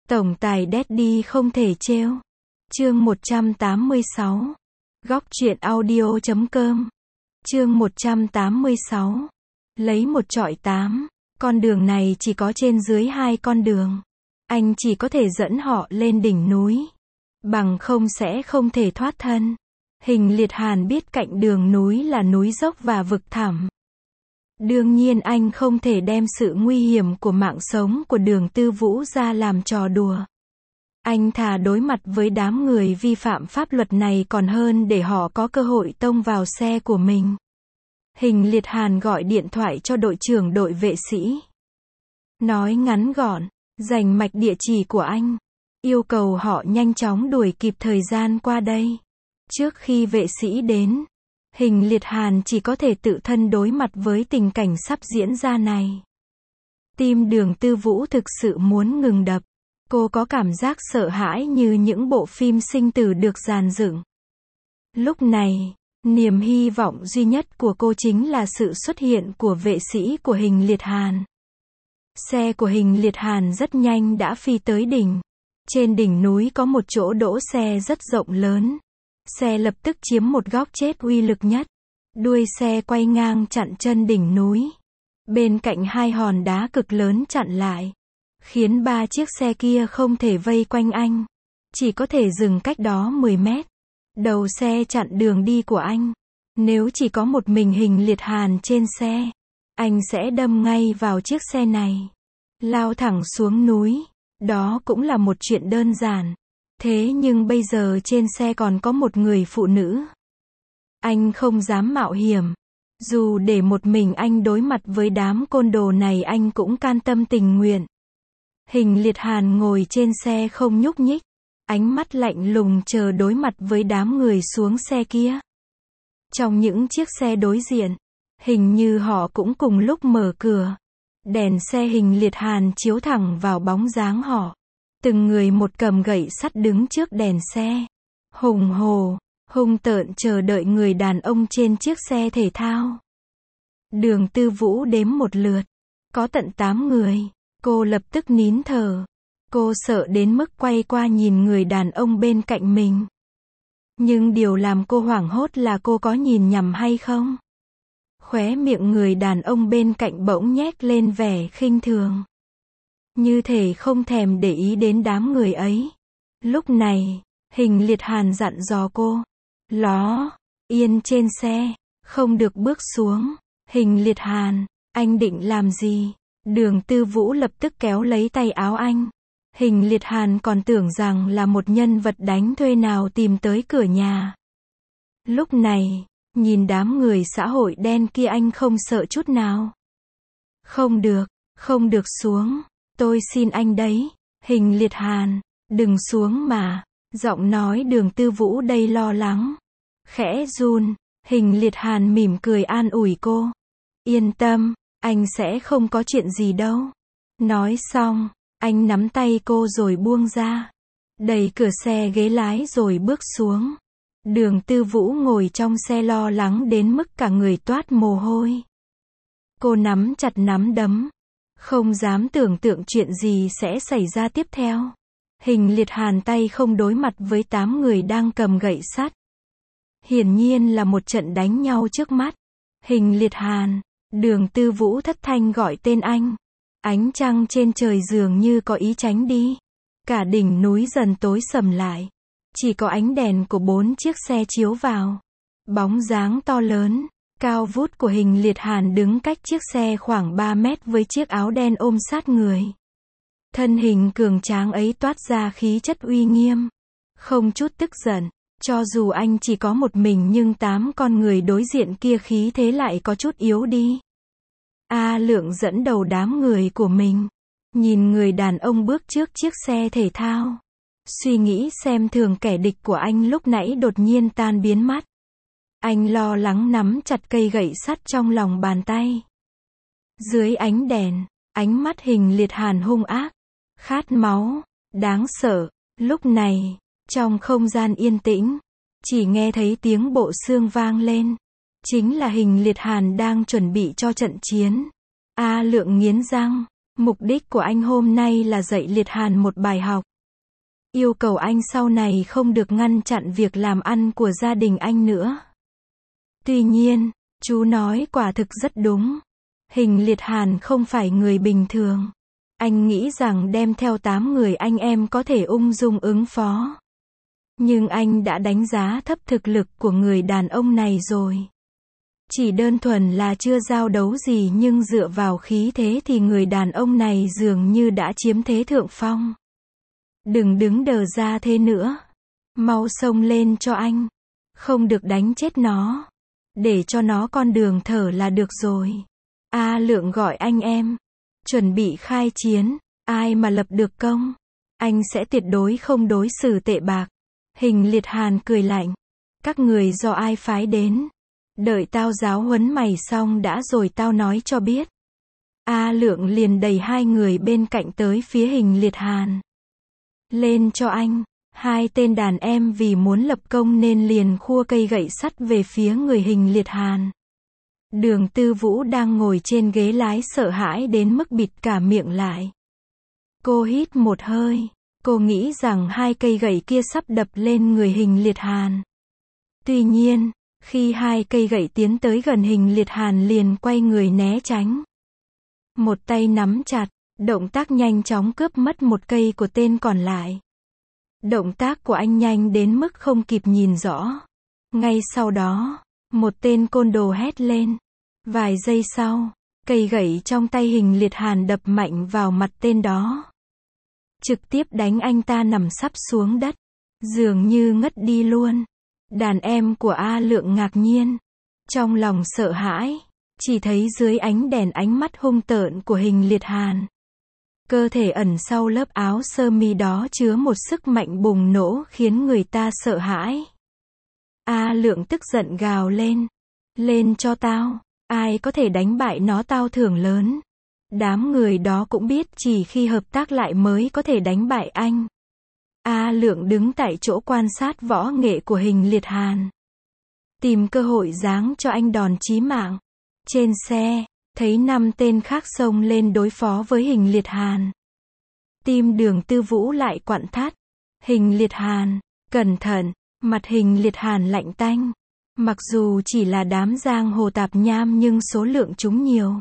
Tổng tài Daddy không thể trêu. Chương 186. Góc truyện audio.com. Chương 186. Lấy một chọi 8. Con đường này chỉ có trên dưới 2 con đường. Anh chỉ có thể dẫn họ lên đỉnh núi. Bằng không sẽ không thể thoát thân. Hình Liệt Hàn biết cạnh đường núi là núi dốc và vực thẳm. Đương nhiên anh không thể đem sự nguy hiểm của mạng sống của Đường Tư Vũ ra làm trò đùa. Anh thà đối mặt với đám người vi phạm pháp luật này còn hơn để họ có cơ hội tông vào xe của mình. Hình Liệt Hàn gọi điện thoại cho đội trưởng đội vệ sĩ. Nói ngắn gọn, dành mạch địa chỉ của anh. Yêu cầu họ nhanh chóng đuổi kịp thời gian qua đây. Trước khi vệ sĩ đến, Hình Liệt Hàn chỉ có thể tự thân đối mặt với tình cảnh sắp diễn ra này. Tim Đường Tư Vũ thực sự muốn ngừng đập. Cô có cảm giác sợ hãi như những bộ phim sinh tử được dàn dựng. Lúc này, niềm hy vọng duy nhất của cô chính là sự xuất hiện của vệ sĩ của Hình Liệt Hàn. Xe của Hình Liệt Hàn rất nhanh đã phi tới đỉnh. Trên đỉnh núi có một chỗ đỗ xe rất rộng lớn. Xe lập tức chiếm một góc chết uy lực nhất. Đuôi xe quay ngang chặn chân đỉnh núi. Bên cạnh hai hòn đá cực lớn chặn lại, khiến 3 chiếc xe kia không thể vây quanh anh. Chỉ có thể dừng cách đó 10 mét. Đầu xe chặn đường đi của anh. Nếu chỉ có một mình Hình Liệt Hàn trên xe, anh sẽ đâm ngay vào chiếc xe này. Lao thẳng xuống núi. Đó cũng là một chuyện đơn giản. Thế nhưng bây giờ trên xe còn có một người phụ nữ. Anh không dám mạo hiểm. Dù để một mình anh đối mặt với đám côn đồ này anh cũng can tâm tình nguyện. Hình Liệt Hàn ngồi trên xe không nhúc nhích. Ánh mắt lạnh lùng chờ đối mặt với đám người xuống xe kia. Trong những chiếc xe đối diện, hình như họ cũng cùng lúc mở cửa. Đèn xe Hình Liệt Hàn chiếu thẳng vào bóng dáng họ. Từng người một cầm gậy sắt đứng trước đèn xe. Hùng hồ, hung tợn chờ đợi người đàn ông trên chiếc xe thể thao. Đường Tư Vũ đếm một lượt. Có tận 8 người. Cô lập tức nín thở. Cô sợ đến mức quay qua nhìn người đàn ông bên cạnh mình. Nhưng điều làm cô hoảng hốt là cô có nhìn nhầm hay không? Khóe miệng người đàn ông bên cạnh bỗng nhếch lên vẻ khinh thường. Như thể không thèm để ý đến đám người ấy. Lúc này, Hình Liệt Hàn dặn dò cô. Ló, yên trên xe, không được bước xuống. Hình Liệt Hàn, anh định làm gì? Đường Tư Vũ lập tức kéo lấy tay áo anh. Hình Liệt Hàn còn tưởng rằng là một nhân vật đánh thuê nào tìm tới cửa nhà. Lúc này, nhìn đám người xã hội đen kia anh không sợ chút nào. Không được xuống. Tôi xin anh đấy. Hình Liệt Hàn, đừng xuống mà. Giọng nói Đường Tư Vũ đây lo lắng. Khẽ run, Hình Liệt Hàn mỉm cười an ủi cô. Yên tâm, anh sẽ không có chuyện gì đâu. Nói xong, anh nắm tay cô rồi buông ra. Đẩy cửa xe ghế lái rồi bước xuống. Đường Tư Vũ ngồi trong xe lo lắng đến mức cả người toát mồ hôi. Cô nắm chặt nắm đấm. Không dám tưởng tượng chuyện gì sẽ xảy ra tiếp theo. Hình Liệt Hàn tay không đối mặt với 8 người đang cầm gậy sắt. Hiển nhiên là một trận đánh nhau trước mắt. Hình Liệt Hàn, Đường Tư Vũ thất thanh gọi tên anh. Ánh trăng trên trời dường như có ý tránh đi. Cả đỉnh núi dần tối sầm lại. Chỉ có ánh đèn của 4 chiếc xe chiếu vào. Bóng dáng to lớn, cao vút của Hình Liệt Hàn đứng cách chiếc xe khoảng 3 mét với chiếc áo đen ôm sát người. Thân hình cường tráng ấy toát ra khí chất uy nghiêm. Không chút tức giận. Cho dù anh chỉ có một mình nhưng 8 con người đối diện kia khí thế lại có chút yếu đi. A Lượng dẫn đầu đám người của mình. Nhìn người đàn ông bước trước chiếc xe thể thao. Suy nghĩ xem thường kẻ địch của anh lúc nãy đột nhiên tan biến mất. Anh lo lắng nắm chặt cây gậy sắt trong lòng bàn tay. Dưới ánh đèn, ánh mắt Hình Liệt Hàn hung ác, khát máu, đáng sợ. Lúc này, trong không gian yên tĩnh, chỉ nghe thấy tiếng bộ xương vang lên. Chính là Hình Liệt Hàn đang chuẩn bị cho trận chiến. A Lượng nghiến răng, Mục đích của anh hôm nay là dạy Liệt Hàn một bài học. Yêu cầu anh sau này không được ngăn chặn việc làm ăn của gia đình anh nữa. Tuy nhiên, chú nói quả thực rất đúng. Hình Liệt Hàn không phải người bình thường. Anh nghĩ rằng đem theo 8 người anh em có thể ung dung ứng phó. Nhưng anh đã đánh giá thấp thực lực của người đàn ông này rồi. Chỉ đơn thuần là chưa giao đấu gì nhưng dựa vào khí thế thì người đàn ông này dường như đã chiếm thế thượng phong. Đừng đứng đờ ra thế nữa. Mau xông lên cho anh. Không được đánh chết nó. Để cho nó con đường thở là được rồi. A Lượng gọi anh em. Chuẩn bị khai chiến. Ai mà lập được công, anh sẽ tuyệt đối không đối xử tệ bạc. Hình Liệt Hàn cười lạnh. Các người do ai phái đến? Đợi tao giáo huấn mày xong đã rồi tao nói cho biết. A Lượng liền đẩy 2 người bên cạnh tới phía Hình Liệt Hàn. Lên cho anh. 2 tên đàn em vì muốn lập công nên liền khua cây gậy sắt về phía người Hình Liệt Hàn. Đường Tư Vũ đang ngồi trên ghế lái sợ hãi đến mức bịt cả miệng lại. Cô hít một hơi. Cô nghĩ rằng 2 cây gậy kia sắp đập lên người Hình Liệt Hàn. Tuy nhiên, khi 2 cây gậy tiến tới gần Hình Liệt Hàn liền quay người né tránh. Một tay nắm chặt, động tác nhanh chóng cướp mất một cây của tên còn lại. Động tác của anh nhanh đến mức không kịp nhìn rõ. Ngay sau đó, một tên côn đồ hét lên. Vài giây sau, cây gậy trong tay Hình Liệt Hàn đập mạnh vào mặt tên đó. Trực tiếp đánh anh ta nằm sắp xuống đất. Dường như ngất đi luôn. Đàn em của A Lượng ngạc nhiên. Trong lòng sợ hãi. Chỉ thấy dưới ánh đèn ánh mắt hung tợn của Hình Liệt Hàn. Cơ thể ẩn sau lớp áo sơ mi đó chứa một sức mạnh bùng nổ khiến người ta sợ hãi. A Lượng tức giận gào lên. Lên cho tao. Ai có thể đánh bại nó tao thưởng lớn. Đám người đó cũng biết chỉ khi hợp tác lại mới có thể đánh bại anh. A Lượng đứng tại chỗ quan sát võ nghệ của Hình Liệt Hàn. Tìm cơ hội giáng cho anh đòn chí mạng. Trên xe, thấy 5 tên khác xông lên đối phó với Hình Liệt Hàn. Tim Đường Tư Vũ lại quặn thắt. Hình Liệt Hàn, cẩn thận, mặt Hình Liệt Hàn lạnh tanh. Mặc dù chỉ là đám giang hồ tạp nham nhưng số lượng chúng nhiều.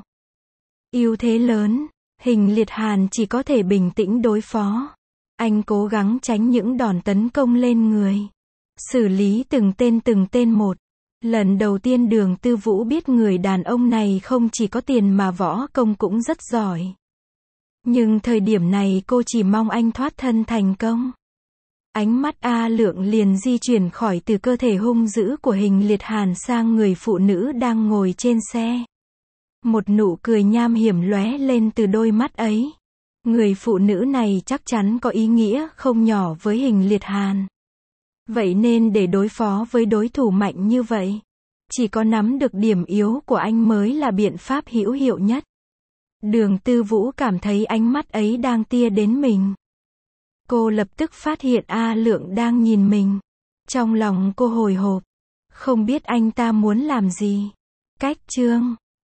Ưu thế lớn, Hình Liệt Hàn chỉ có thể bình tĩnh đối phó. Anh cố gắng tránh những đòn tấn công lên người. Xử lý từng tên một. Lần đầu tiên Đường Tư Vũ biết người đàn ông này không chỉ có tiền mà võ công cũng rất giỏi. Nhưng thời điểm này cô chỉ mong anh thoát thân thành công. Ánh mắt A Lượng liền di chuyển khỏi từ cơ thể hung dữ của Hình Liệt Hàn sang người phụ nữ đang ngồi trên xe. Một nụ cười nham hiểm lóe lên từ đôi mắt ấy. Người phụ nữ này chắc chắn có ý nghĩa không nhỏ với Hình Liệt Hàn. Vậy nên để đối phó với đối thủ mạnh như vậy, chỉ có nắm được điểm yếu của anh mới là biện pháp hữu hiệu nhất. Đường Tư Vũ cảm thấy ánh mắt ấy đang tia đến mình. Cô lập tức phát hiện A Lượng đang nhìn mình. Trong lòng cô hồi hộp. Không biết anh ta muốn làm gì. Cách chương